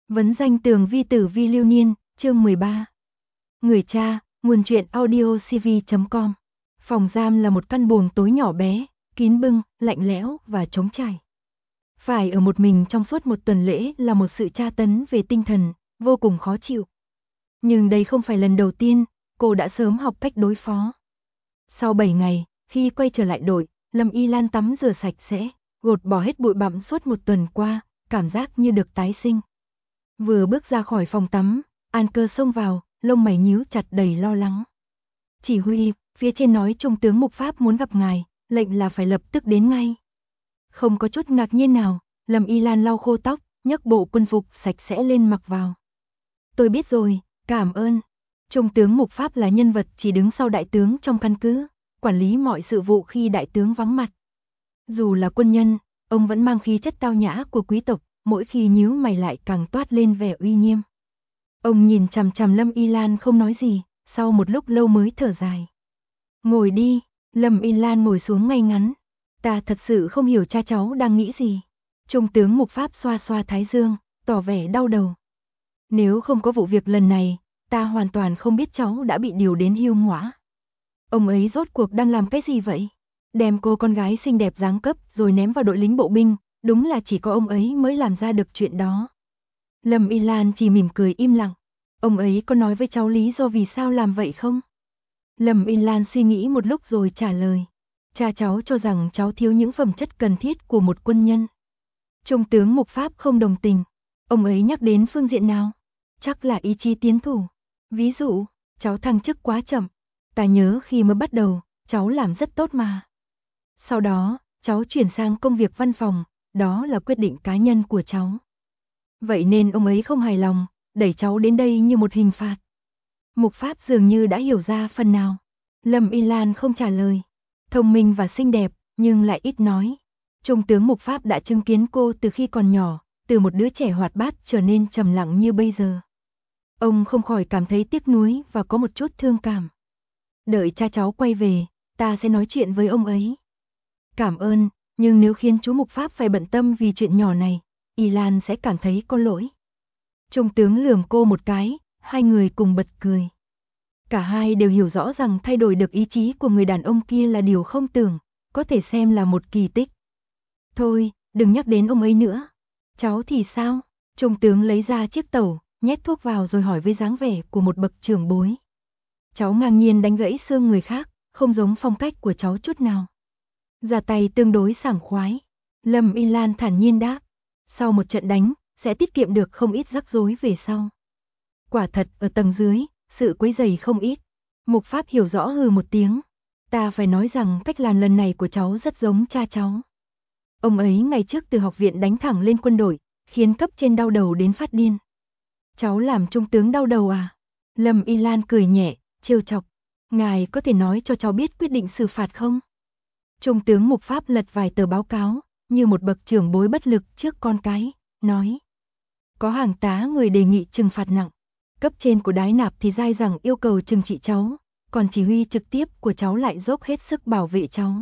Vấn danh tường vi tử vi lưu niên, chương 13. Người cha, nguồn truyện audio cv.com. Phòng giam là một căn buồng tối nhỏ bé, kín bưng, lạnh lẽo và trống trải. Phải ở một mình trong suốt một tuần lễ là một sự tra tấn về tinh thần, vô cùng khó chịu. Nhưng đây không phải lần đầu tiên, cô đã sớm học cách đối phó. Sau 7 ngày, khi quay trở lại đội, Lâm Y Lan tắm rửa sạch sẽ, gột bỏ hết bụi bặm suốt một tuần qua, cảm giác như được tái sinh. Vừa bước ra khỏi phòng tắm, An Cơ xông vào, lông mày nhíu chặt đầy lo lắng. Chỉ huy, phía trên nói Trung tướng Mục Pháp muốn gặp ngài, lệnh là phải lập tức đến ngay. Không có chút ngạc nhiên nào, Lâm Y Lan lau khô tóc, nhấc bộ quân phục sạch sẽ lên mặc vào. Tôi biết rồi, cảm ơn. Trung tướng Mục Pháp là nhân vật chỉ đứng sau đại tướng trong căn cứ, quản lý mọi sự vụ khi đại tướng vắng mặt. Dù là quân nhân, ông vẫn mang khí chất tao nhã của quý tộc, mỗi khi nhíu mày lại càng toát lên vẻ uy nghiêm. Ông nhìn chằm chằm Lâm Y Lan không nói gì, sau một lúc lâu mới thở dài. Ngồi đi, Lâm Y Lan ngồi xuống ngay ngắn. Ta thật sự không hiểu cha cháu đang nghĩ gì. Trung tướng Mục Pháp xoa xoa thái dương, tỏ vẻ đau đầu. Nếu không có vụ việc lần này, ta hoàn toàn không biết cháu đã bị điều đến hưu ngõa. Ông ấy rốt cuộc đang làm cái gì vậy? Đem cô con gái xinh đẹp giáng cấp rồi ném vào đội lính bộ binh, đúng là chỉ có ông ấy mới làm ra được chuyện đó. Lâm Y Lan chỉ mỉm cười im lặng. Ông ấy có nói với cháu lý do vì sao làm vậy không? Lâm Y Lan suy nghĩ một lúc rồi trả lời. Cha cháu cho rằng cháu thiếu những phẩm chất cần thiết của một quân nhân. Trung tướng Mục Pháp không đồng tình. Ông ấy nhắc đến phương diện nào? Chắc là ý chí tiến thủ. Ví dụ, cháu thăng chức quá chậm. Ta nhớ khi mới bắt đầu, cháu làm rất tốt mà. Sau đó, cháu chuyển sang công việc văn phòng, đó là quyết định cá nhân của cháu. Vậy nên ông ấy không hài lòng, đẩy cháu đến đây như một hình phạt. Mục Pháp dường như đã hiểu ra phần nào. Lâm Y Lan không trả lời. Thông minh và xinh đẹp, nhưng lại ít nói. Trung tướng Mục Pháp đã chứng kiến cô từ khi còn nhỏ, từ một đứa trẻ hoạt bát trở nên trầm lặng như bây giờ. Ông không khỏi cảm thấy tiếc nuối và có một chút thương cảm. Đợi cha cháu quay về, ta sẽ nói chuyện với ông ấy. Cảm ơn, nhưng nếu khiến chú Mục Pháp phải bận tâm vì chuyện nhỏ này, Y Lan sẽ cảm thấy có lỗi. Trung tướng lườm cô một cái, hai người cùng bật cười. Cả hai đều hiểu rõ rằng thay đổi được ý chí của người đàn ông kia là điều không tưởng, có thể xem là một kỳ tích. Thôi, đừng nhắc đến ông ấy nữa. Cháu thì sao? Trung tướng lấy ra chiếc tẩu, nhét thuốc vào rồi hỏi với dáng vẻ của một bậc trưởng bối. Cháu ngang nhiên đánh gãy xương người khác, không giống phong cách của cháu chút nào. Ra tay tương đối sảng khoái. Lâm Y Lan thản nhiên đáp. Sau một trận đánh, sẽ tiết kiệm được không ít rắc rối về sau. Quả thật ở tầng dưới, sự quấy rầy không ít. Mục Pháp hiểu rõ hừ một tiếng. Ta phải nói rằng cách làm lần này của cháu rất giống cha cháu. Ông ấy ngày trước từ học viện đánh thẳng lên quân đội, khiến cấp trên đau đầu đến phát điên. Cháu làm trung tướng đau đầu à? Lâm Y Lan cười nhẹ, trêu chọc. Ngài có thể nói cho cháu biết quyết định xử phạt không? Trung tướng Mục Pháp lật vài tờ báo cáo, như một bậc trưởng bối bất lực trước con cái, nói. Có hàng tá người đề nghị trừng phạt nặng. Cấp trên của Đái Nạp thì dai rằng yêu cầu trừng trị cháu, còn chỉ huy trực tiếp của cháu lại dốc hết sức bảo vệ cháu.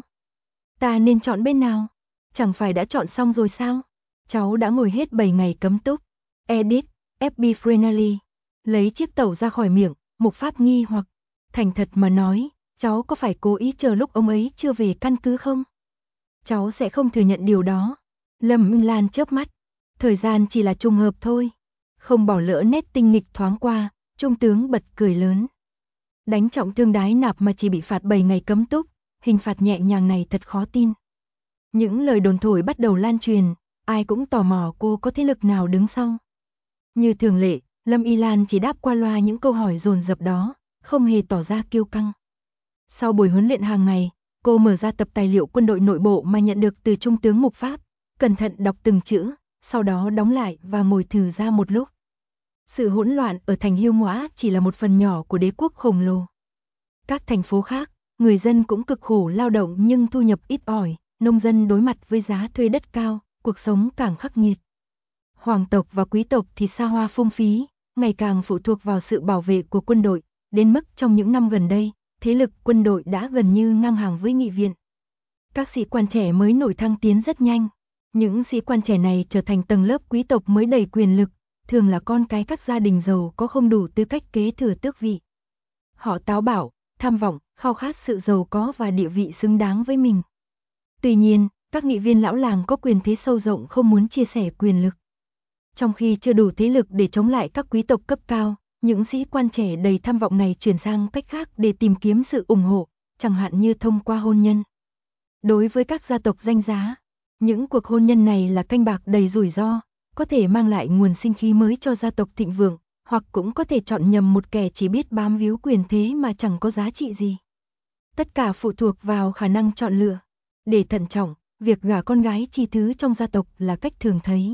Ta nên chọn bên nào? Chẳng phải đã chọn xong rồi sao? Cháu đã ngồi hết 7 ngày cấm túc. Edit, FB Friendly. Lấy chiếc tẩu ra khỏi miệng, Mục Pháp nghi hoặc. Thành thật mà nói, cháu có phải cố ý chờ lúc ông ấy chưa về căn cứ không? Cháu sẽ không thừa nhận điều đó. Lâm Y Lan chớp mắt. Thời gian chỉ là trùng hợp thôi. Không bỏ lỡ nét tinh nghịch thoáng qua, Trung tướng bật cười lớn. Đánh trọng thương Đái Nạp mà chỉ bị phạt 7 ngày cấm túc, hình phạt nhẹ nhàng này thật khó tin. Những lời đồn thổi bắt đầu lan truyền, ai cũng tò mò cô có thế lực nào đứng sau. Như thường lệ, Lâm Y Lan chỉ đáp qua loa những câu hỏi dồn dập đó, không hề tỏ ra kiêu căng. Sau buổi huấn luyện hàng ngày, cô mở ra tập tài liệu quân đội nội bộ mà nhận được từ Trung tướng Mục Pháp, cẩn thận đọc từng chữ, sau đó đóng lại và ngồi thử ra một lúc. Sự hỗn loạn ở thành Hưu Ngõa chỉ là một phần nhỏ của đế quốc khổng lồ. Các thành phố khác, người dân cũng cực khổ lao động nhưng thu nhập ít ỏi, nông dân đối mặt với giá thuê đất cao, cuộc sống càng khắc nghiệt. Hoàng tộc và quý tộc thì xa hoa phung phí, ngày càng phụ thuộc vào sự bảo vệ của quân đội, đến mức trong những năm gần đây, thế lực quân đội đã gần như ngang hàng với nghị viện. Các sĩ quan trẻ mới nổi thăng tiến rất nhanh. Những sĩ quan trẻ này trở thành tầng lớp quý tộc mới đầy quyền lực, thường là con cái các gia đình giàu có không đủ tư cách kế thừa tước vị. Họ táo bạo, tham vọng, khao khát sự giàu có và địa vị xứng đáng với mình. Tuy nhiên, các nghị viên lão làng có quyền thế sâu rộng không muốn chia sẻ quyền lực. Trong khi chưa đủ thế lực để chống lại các quý tộc cấp cao, những sĩ quan trẻ đầy tham vọng này chuyển sang cách khác để tìm kiếm sự ủng hộ, chẳng hạn như thông qua hôn nhân. Đối với các gia tộc danh giá, những cuộc hôn nhân này là canh bạc đầy rủi ro, có thể mang lại nguồn sinh khí mới cho gia tộc thịnh vượng, hoặc cũng có thể chọn nhầm một kẻ chỉ biết bám víu quyền thế mà chẳng có giá trị gì. Tất cả phụ thuộc vào khả năng chọn lựa. Để thận trọng, việc gả con gái chi thứ trong gia tộc là cách thường thấy.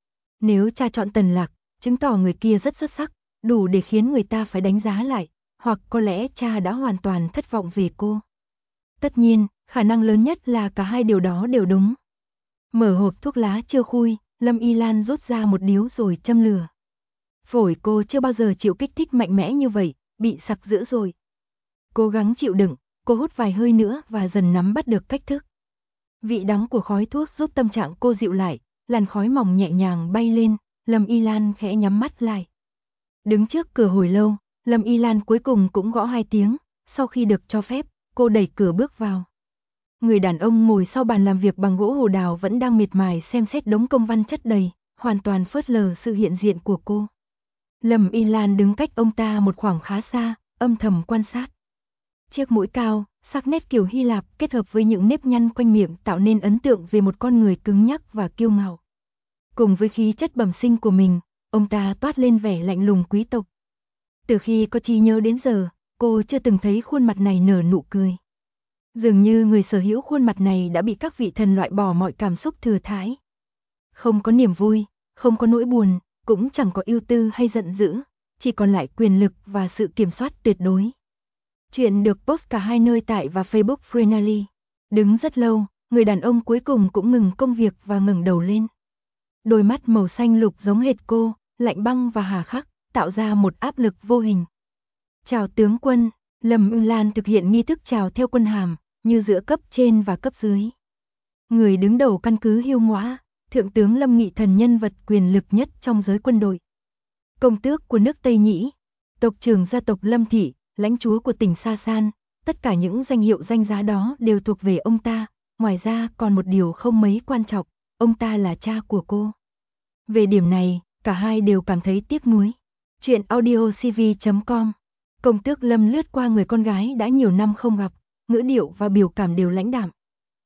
Nếu cha chọn Tần Lạc, chứng tỏ người kia rất xuất sắc, đủ để khiến người ta phải đánh giá lại, hoặc có lẽ cha đã hoàn toàn thất vọng về cô. Tất nhiên, khả năng lớn nhất là cả hai điều đó đều đúng. Mở hộp thuốc lá chưa khui, Lâm Y Lan rút ra một điếu rồi châm lửa. Phổi cô chưa bao giờ chịu kích thích mạnh mẽ như vậy, bị sặc dữ rồi. Cố gắng chịu đựng, cô hút vài hơi nữa và dần nắm bắt được cách thức. Vị đắng của khói thuốc giúp tâm trạng cô dịu lại, làn khói mỏng nhẹ nhàng bay lên, Lâm Y Lan khẽ nhắm mắt lại. Đứng trước cửa hồi lâu, Lâm Y Lan cuối cùng cũng gõ 2 tiếng, sau khi được cho phép, cô đẩy cửa bước vào. Người đàn ông ngồi sau bàn làm việc bằng gỗ hồ đào vẫn đang miệt mài xem xét đống công văn chất đầy, hoàn toàn phớt lờ sự hiện diện của cô. Lâm Y Lan đứng cách ông ta một khoảng khá xa, âm thầm quan sát. Chiếc mũi cao, sắc nét kiểu Hy Lạp kết hợp với những nếp nhăn quanh miệng tạo nên ấn tượng về một con người cứng nhắc và kiêu ngạo. Cùng với khí chất bẩm sinh của mình, ông ta toát lên vẻ lạnh lùng quý tộc. Từ khi có trí nhớ đến giờ, cô chưa từng thấy khuôn mặt này nở nụ cười. Dường như người sở hữu khuôn mặt này đã bị các vị thần loại bỏ mọi cảm xúc thừa thãi. Không có niềm vui, không có nỗi buồn, cũng chẳng có ưu tư hay giận dữ, chỉ còn lại quyền lực và sự kiểm soát tuyệt đối. Chuyện được post cả hai nơi tại và Facebook Freenally. Đứng rất lâu, người đàn ông cuối cùng cũng ngừng công việc và ngẩng đầu lên. Đôi mắt màu xanh lục giống hệt cô, lạnh băng và hà khắc, tạo ra một áp lực vô hình. Chào tướng quân, Lâm Y Lan thực hiện nghi thức chào theo quân hàm, như giữa cấp trên và cấp dưới. Người đứng đầu căn cứ Hiêu Ngõa, Thượng tướng Lâm Nghị Thần, nhân vật quyền lực nhất trong giới quân đội. Công tước của nước Tây Nhĩ, tộc trưởng gia tộc Lâm Thị, lãnh chúa của tỉnh Sa San, tất cả những danh hiệu danh giá đó đều thuộc về ông ta, ngoài ra còn một điều không mấy quan trọng, ông ta là cha của cô. Về điểm này, cả hai đều cảm thấy tiếc nuối. Chuyện audiocv.com. Công tước Lâm lướt qua người con gái đã nhiều năm không gặp, ngữ điệu và biểu cảm đều lãnh đạm.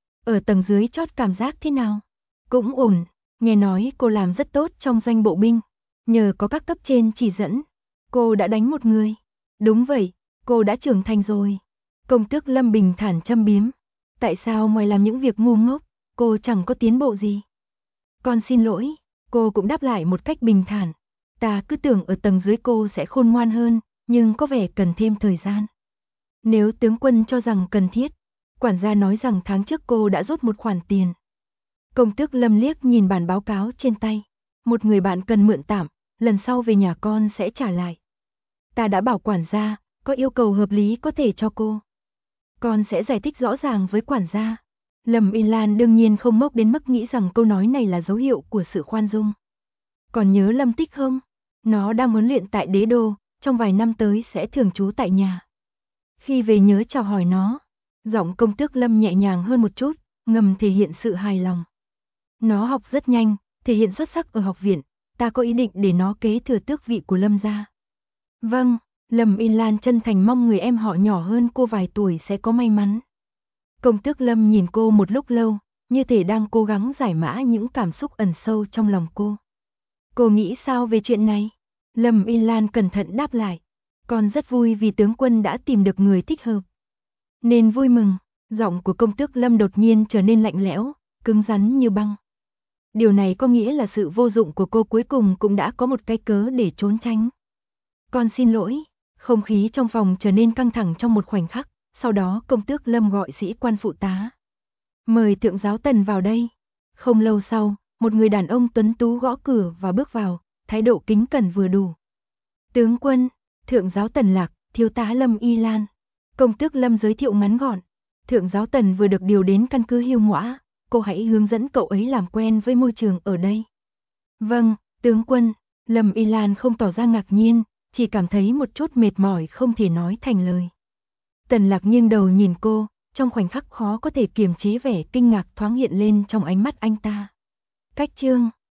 Ở tầng dưới chót cảm giác thế nào? Cũng ổn, nghe nói cô làm rất tốt trong doanh bộ binh, nhờ có các cấp trên chỉ dẫn, cô đã đánh một người. Đúng vậy, cô đã trưởng thành rồi. Công tước Lâm bình thản châm biếm. Tại sao ngoài làm những việc ngu ngốc, cô chẳng có tiến bộ gì? Con xin lỗi, cô cũng đáp lại một cách bình thản. Ta cứ tưởng ở tầng dưới cô sẽ khôn ngoan hơn, nhưng có vẻ cần thêm thời gian. Nếu tướng quân cho rằng cần thiết, quản gia nói rằng tháng trước cô đã rút một khoản tiền. Công tước Lâm liếc nhìn bản báo cáo trên tay. Một người bạn cần mượn tạm, lần sau về nhà con sẽ trả lại. Ta đã bảo quản gia, có yêu cầu hợp lý có thể cho cô. Con sẽ giải thích rõ ràng với quản gia. Lâm Y Lan đương nhiên không ngốc đến mức nghĩ rằng câu nói này là dấu hiệu của sự khoan dung. Còn nhớ Lâm Tích không? Nó đang huấn luyện tại Đế Đô, trong vài năm tới sẽ thường trú tại nhà. Khi về nhớ chào hỏi nó. Giọng công tước Lâm nhẹ nhàng hơn một chút, ngầm thể hiện sự hài lòng. Nó học rất nhanh, thể hiện xuất sắc ở học viện, ta có ý định để nó kế thừa tước vị của Lâm gia. Vâng, Lâm Y Lan chân thành mong người em họ nhỏ hơn cô vài tuổi sẽ có may mắn. Công tước Lâm nhìn cô một lúc lâu, như thể đang cố gắng giải mã những cảm xúc ẩn sâu trong lòng cô. Cô nghĩ sao về chuyện này? Lâm Y Lan cẩn thận đáp lại. Con rất vui vì tướng quân đã tìm được người thích hợp. Nên vui mừng, giọng của công tước Lâm đột nhiên trở nên lạnh lẽo, cứng rắn như băng. Điều này có nghĩa là sự vô dụng của cô cuối cùng cũng đã có một cái cớ để trốn tránh. Con xin lỗi, không khí trong phòng trở nên căng thẳng trong một khoảnh khắc, sau đó công tước Lâm gọi sĩ quan phụ tá. Mời thượng giáo Tần vào đây. Không lâu sau, một người đàn ông tuấn tú gõ cửa và bước vào, thái độ kính cẩn vừa đủ. Tướng quân, thượng giáo Tần Lạc, thiếu tá Lâm Y Lan. Công tước Lâm giới thiệu ngắn gọn. Thượng giáo Tần vừa được điều đến căn cứ Hiêu Ngõa, cô hãy hướng dẫn cậu ấy làm quen với môi trường ở đây. Vâng, tướng quân. Lâm Y Lan không tỏ ra ngạc nhiên, chỉ cảm thấy một chút mệt mỏi không thể nói thành lời. Tần Lạc nghiêng đầu nhìn cô, trong khoảnh khắc khó có thể kiềm chế vẻ kinh ngạc thoáng hiện lên trong ánh mắt anh ta. Cách chương